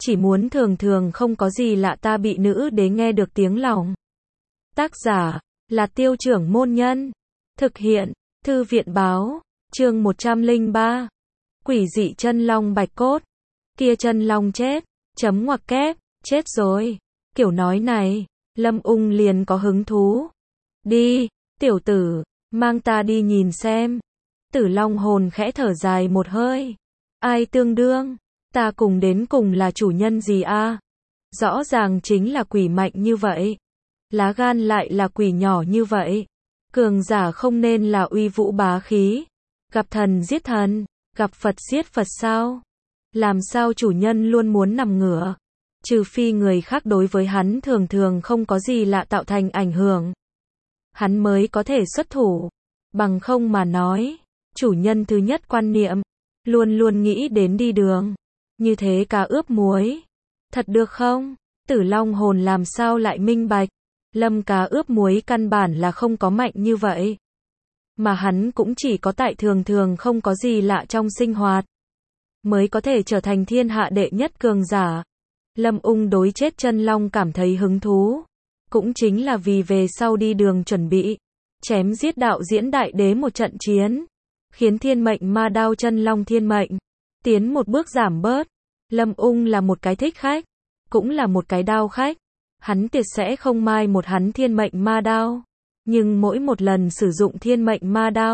chỉ muốn thường thường không có gì lạ ta bị nữ đế nghe được tiếng lòng. Tác giả là Tiêu Trưởng Môn Nhân. Thực hiện Thư viện Báo. Chương 103. Quỷ dị chân long bạch cốt. Kia chân long chết. Chấm ngoặc kép. Chết rồi. Kiểu nói này, Lâm Ung liền có hứng thú. Đi, tiểu tử, mang ta đi nhìn xem. Tử Long hồn khẽ thở dài một hơi. Ai tương đương? Ta cùng đến cùng là chủ nhân gì a? Rõ ràng chính là quỷ mạnh như vậy. Lá gan lại là quỷ nhỏ như vậy. Cường giả không nên là uy vũ bá khí. Gặp thần giết thần, gặp Phật giết Phật sao? Làm sao chủ nhân luôn muốn nằm ngửa? Trừ phi người khác đối với hắn thường thường không có gì lạ tạo thành ảnh hưởng, hắn mới có thể xuất thủ. Bằng không mà nói, chủ nhân thứ nhất quan niệm, luôn luôn nghĩ đến đi đường. Như thế cá ướp muối. Thật được không? Tử Long hồn làm sao lại minh bạch. Lâm cá ướp muối căn bản là không có mạnh như vậy. Mà hắn cũng chỉ có tại thường thường không có gì lạ trong sinh hoạt, mới có thể trở thành thiên hạ đệ nhất cường giả. Lâm Ung đối chết chân long cảm thấy hứng thú. Cũng chính là vì về sau đi đường chuẩn bị chém giết đạo diễn đại đế một trận chiến, khiến thiên mệnh ma đao chân long thiên mệnh tiến một bước giảm bớt. Lâm Ung là một cái thích khách, cũng là một cái đao khách. Hắn tuyệt sẽ không mai một hắn thiên mệnh ma đao. Nhưng mỗi một lần sử dụng thiên mệnh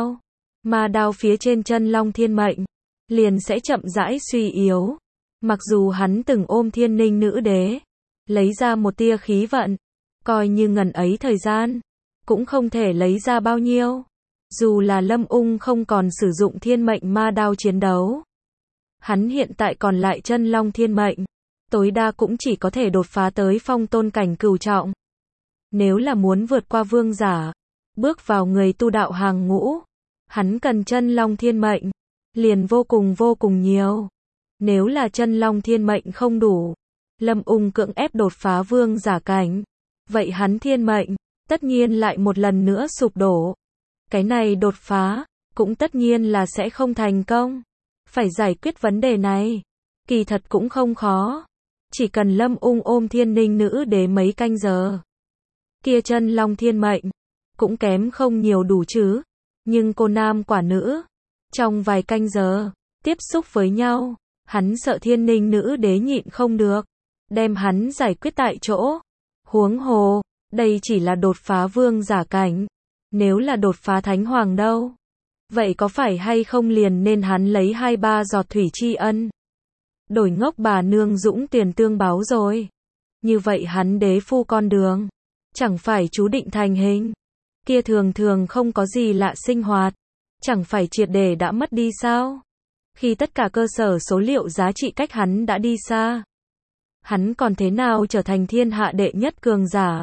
ma đao phía trên chân long thiên mệnh liền sẽ chậm rãi suy yếu. Mặc dù hắn từng ôm thiên ninh nữ đế, lấy ra một tia khí vận, coi như ngần ấy thời gian, cũng không thể lấy ra bao nhiêu. Dù là Lâm Ung không còn sử dụng thiên mệnh ma đao chiến đấu, hắn hiện tại còn lại chân long thiên mệnh, tối đa cũng chỉ có thể đột phá tới phong tôn cảnh cửu trọng. Nếu là muốn vượt qua vương giả, bước vào người tu đạo hàng ngũ, hắn cần chân long thiên mệnh, liền vô cùng nhiều. Nếu là chân long thiên mệnh không đủ, Lâm Ung cưỡng ép đột phá vương giả cảnh, vậy hắn thiên mệnh tất nhiên lại một lần nữa sụp đổ. Cái này đột phá cũng tất nhiên là sẽ không thành công. Phải giải quyết vấn đề này, kỳ thật cũng không khó. Chỉ cần Lâm Ung ôm thiên ninh nữ đế mấy canh giờ, kia chân long thiên mệnh cũng kém không nhiều đủ chứ. Nhưng cô nam quả nữ, trong vài canh giờ tiếp xúc với nhau, hắn sợ thiên ninh nữ đế nhịn không được, đem hắn giải quyết tại chỗ. Huống hồ, đây chỉ là đột phá vương giả cảnh. Nếu là đột phá thánh hoàng đâu? Vậy có phải hay không liền nên hắn lấy 2-3 giọt thủy tri ân, đổi ngốc bà nương dũng tiền tương báo rồi? Như vậy hắn đế phu con đường, chẳng phải chú định thành hình? Kia thường thường không có gì lạ sinh hoạt, chẳng phải triệt để đã mất đi sao? Khi tất cả cơ sở số liệu giá trị cách hắn đã đi xa, hắn còn thế nào trở thành thiên hạ đệ nhất cường giả?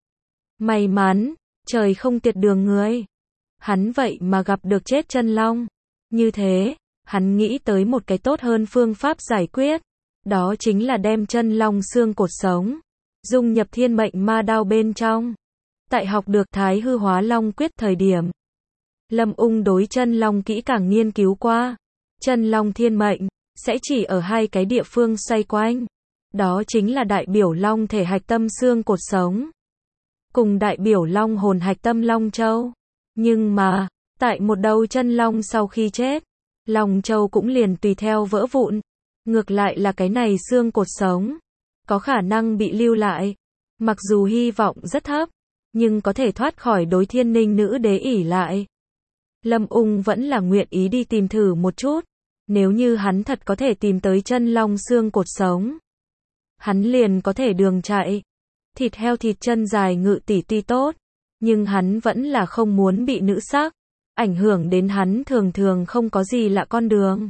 May mắn, trời không tiệt đường người. Hắn vậy mà gặp được chết chân long. Như thế, hắn nghĩ tới một cái tốt hơn phương pháp giải quyết. Đó chính là đem chân long xương cột sống, dung nhập thiên mệnh ma đao bên trong. Tại học được Thái Hư Hóa Long Quyết thời điểm, Lâm Ung đối chân long kỹ càng nghiên cứu qua. Chân long thiên mệnh sẽ chỉ ở hai cái địa phương xoay quanh. Đó chính là đại biểu long thể hạch tâm xương cột sống, cùng đại biểu long hồn hạch tâm long châu. Nhưng mà, tại một đầu chân long sau khi chết, long châu cũng liền tùy theo vỡ vụn. Ngược lại là cái này xương cột sống có khả năng bị lưu lại. Mặc dù hy vọng rất thấp, nhưng có thể thoát khỏi đối thiên ninh nữ đế ỷ lại. Lâm Ung vẫn là nguyện ý đi tìm thử một chút. Nếu như hắn thật có thể tìm tới chân long xương cột sống, hắn liền có thể đường chạy. Thịt heo thịt chân dài ngự tỷ tuy tốt, nhưng hắn vẫn là không muốn bị nữ sắc ảnh hưởng đến hắn thường thường không có gì lạ con đường.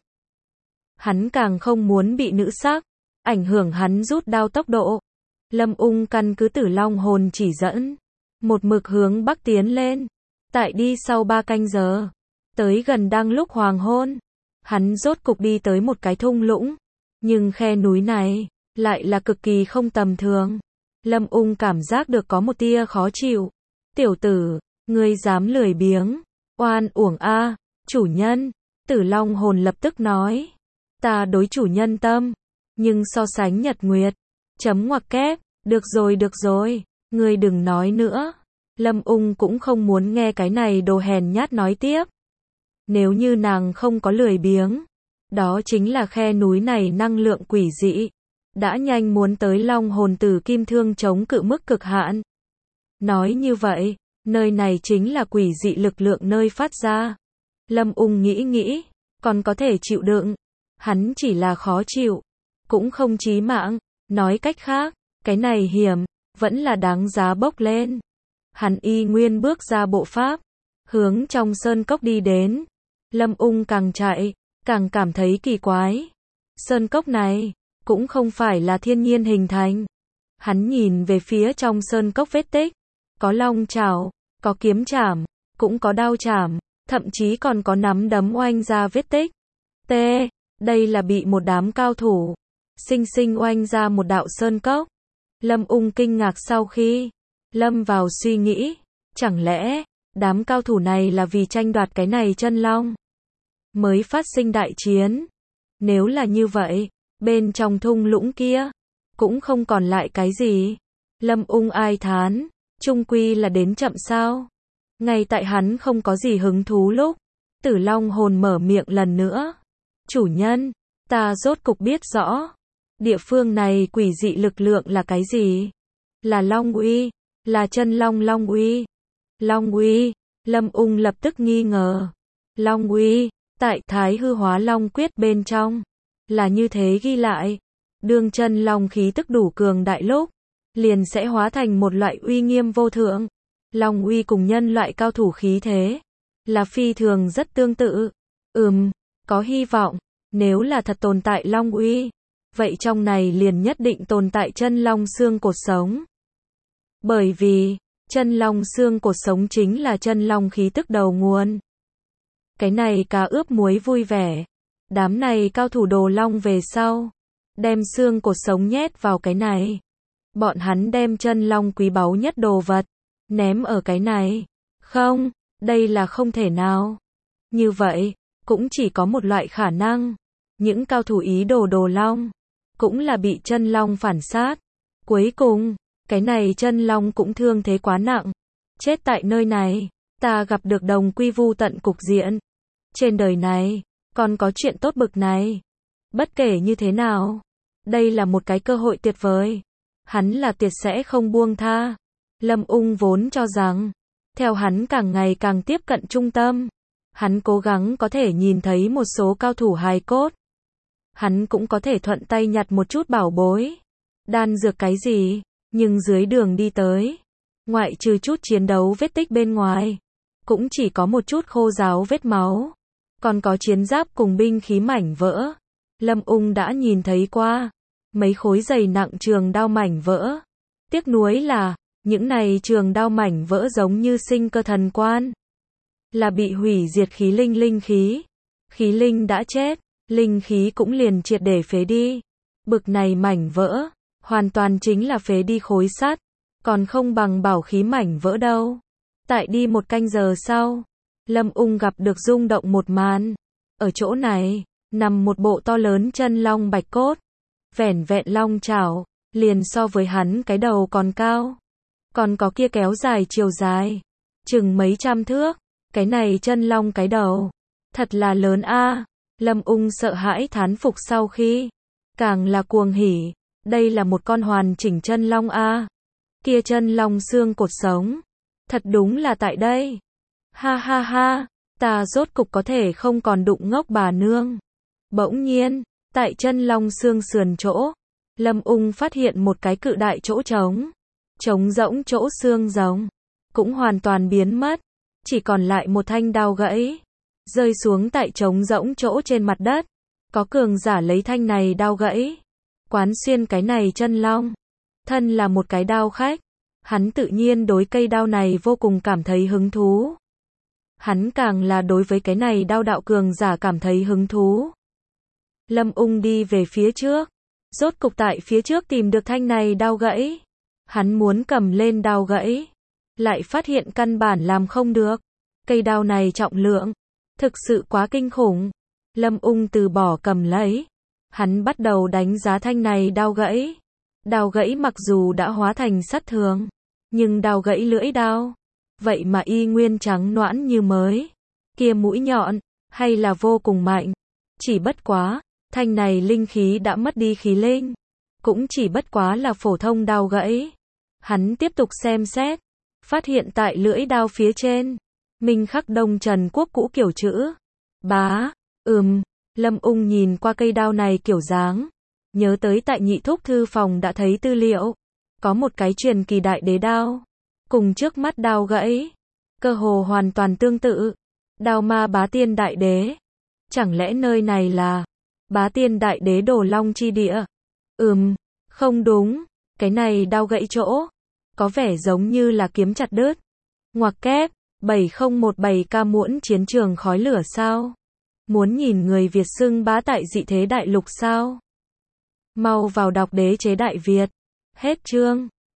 Hắn càng không muốn bị nữ sắc ảnh hưởng hắn rút đao tốc độ. Lâm Ung căn cứ Tử Long hồn chỉ dẫn, một mực hướng bắc tiến lên. Tại đi sau 3 canh giờ, tới gần đang lúc hoàng hôn, hắn rốt cục đi tới một cái thung lũng. Nhưng khe núi này lại là cực kỳ không tầm thường. Lâm Ung cảm giác được có một tia khó chịu. Tiểu tử, ngươi dám lười biếng, oan uổng a. Chủ nhân, Tử Long hồn lập tức nói. Ta đối chủ nhân tâm, Nhưng so sánh nhật nguyệt, chấm ngoặc kép, được rồi, ngươi đừng nói nữa. Lâm Ung cũng không muốn nghe cái này đồ hèn nhát nói tiếp. Nếu như nàng không có lười biếng, đó chính là khe núi này năng lượng quỷ dị, đã nhanh muốn tới long hồn tử kim thương chống cự mức cực hạn. Nói như vậy, nơi này chính là quỷ dị lực lượng nơi phát ra. Lâm Ung nghĩ, còn có thể chịu đựng. Hắn chỉ là khó chịu, cũng không chí mạng. Nói cách khác, cái này hiểm, vẫn là đáng giá bốc lên. Hắn y nguyên bước ra bộ pháp, hướng trong sơn cốc đi đến. Lâm Ung càng chạy, càng cảm thấy kỳ quái. Sơn cốc này, cũng không phải là thiên nhiên hình thành. Hắn nhìn về phía trong sơn cốc vết tích. Có long chảo, có kiếm chảm, cũng có đao chảm, thậm chí còn có nắm đấm oanh ra vết tích. Đây là bị một đám cao thủ sinh sinh oanh ra một đạo sơn cốc. Lâm Ung kinh ngạc sau khi lâm vào suy nghĩ, chẳng lẽ đám cao thủ này là vì tranh đoạt cái này chân long mới phát sinh đại chiến? Nếu là như vậy, bên trong thung lũng kia cũng không còn lại cái gì. Lâm Ung ai thán, chung quy là đến chậm sao? Ngay tại hắn không có gì hứng thú lúc, Tử Long hồn mở miệng lần nữa. Chủ nhân, ta rốt cục biết rõ, địa phương này quỷ dị lực lượng là cái gì? Là Long uy, là chân long Long uy. Long uy, Lâm Ung lập tức nghi ngờ. Long uy, tại Thái Hư Hóa Long Quyết bên trong, là như thế ghi lại. Đương chân long khí tức đủ cường đại lúc, liền sẽ hóa thành một loại uy nghiêm vô thượng. Long uy cùng nhân loại cao thủ khí thế, là phi thường rất tương tự. Có hy vọng, nếu là thật tồn tại long uy, vậy trong này liền nhất định tồn tại chân long xương cột sống. Bởi vì, chân long xương cột sống chính là chân long khí tức đầu nguồn. Cái này cá ướp muối vui vẻ. Đám này cao thủ đồ long về sau, đem xương cột sống nhét vào cái này. Bọn hắn đem chân long quý báu nhất đồ vật ném ở cái này. Không, đây là không thể nào. Như vậy, cũng chỉ có một loại khả năng. Những cao thủ ý đồ đồ long, cũng là bị chân long phản sát. Cuối cùng, cái này chân long cũng thương thế quá nặng. Chết tại nơi này, ta gặp được đồng quy vu tận cục diện. Trên đời này, còn có chuyện tốt bực này. Bất kể như thế nào, đây là một cái cơ hội tuyệt vời. Hắn là tuyệt sẽ không buông tha. Lâm Ung vốn cho rằng, theo hắn càng ngày càng tiếp cận trung tâm, hắn cố gắng có thể nhìn thấy một số cao thủ hài cốt. Hắn cũng có thể thuận tay nhặt một chút bảo bối, đan dược cái gì, nhưng dưới đường đi tới, ngoại trừ chút chiến đấu vết tích bên ngoài, cũng chỉ có một chút khô ráo vết máu, còn có chiến giáp cùng binh khí mảnh vỡ. Lâm Ung đã nhìn thấy qua mấy khối dày nặng trường đao mảnh vỡ. Tiếc nuối là, những này trường đao mảnh vỡ giống như sinh cơ thần quan, là bị hủy diệt khí linh khí. Khí linh đã chết, linh khí cũng liền triệt để phế đi. Bực này mảnh vỡ, hoàn toàn chính là phế đi khối sắt, còn không bằng bảo khí mảnh vỡ đâu. Tại đi một canh giờ sau, Lâm Ung gặp được rung động một màn. Ở chỗ này, nằm một bộ to lớn chân long bạch cốt. Vẻn vẹn long chảo, liền so với hắn cái đầu còn cao. Còn có kia kéo dài chiều dài, chừng mấy trăm thước. Cái này chân long cái đầu, thật là lớn a. Lâm Ung sợ hãi thán phục sau khi, càng là cuồng hỉ. Đây là một con hoàn chỉnh chân long a. Kia chân long xương cột sống, thật đúng là tại đây. Ha ha ha, ta rốt cục có thể không còn đụng ngốc bà nương. Bỗng nhiên, tại chân long xương sườn chỗ, Lâm Ung phát hiện một cái cự đại chỗ trống. Trống rỗng chỗ xương rồng, cũng hoàn toàn biến mất. Chỉ còn lại một thanh đao gãy, rơi xuống tại trống rỗng chỗ trên mặt đất. Có cường giả lấy thanh này đao gãy, quán xuyên cái này chân long. Thân là một cái đao khách, hắn tự nhiên đối cây đao này vô cùng cảm thấy hứng thú. Hắn càng là đối với cái này đao đạo cường giả cảm thấy hứng thú. Lâm Ung đi về phía trước, rốt cục tại phía trước tìm được thanh này đao gãy. Hắn muốn cầm lên đao gãy, lại phát hiện căn bản làm không được. Cây đao này trọng lượng, thực sự quá kinh khủng. Lâm Ung từ bỏ cầm lấy. Hắn bắt đầu đánh giá thanh này đao gãy. Đao gãy mặc dù đã hóa thành sắt thường, nhưng đao gãy lưỡi đao, vậy mà y nguyên trắng nõn như mới. Kia mũi nhọn, hay là vô cùng mạnh. Chỉ bất quá, thanh này linh khí đã mất đi khí linh. Cũng chỉ bất quá là phổ thông đao gãy. Hắn tiếp tục xem xét, phát hiện tại lưỡi đao phía trên, minh khắc Đông Trần Quốc cũ kiểu chữ. Bá, Lâm Ung nhìn qua cây đao này kiểu dáng, nhớ tới tại Nhị Thúc thư phòng đã thấy tư liệu, có một cái truyền kỳ đại đế đao, cùng trước mắt đao gãy, cơ hồ hoàn toàn tương tự. Đao ma bá tiên đại đế. Chẳng lẽ nơi này là bá tiên đại đế Đồ Long chi địa? Không đúng, cái này đao gãy chỗ, có vẻ giống như là kiếm chặt đứt. Ngoặc kép, 7017K muỗn chiến trường khói lửa sao? Muốn nhìn người Việt xưng bá tại dị thế đại lục sao? Mau vào đọc Đế chế Đại Việt. Hết chương.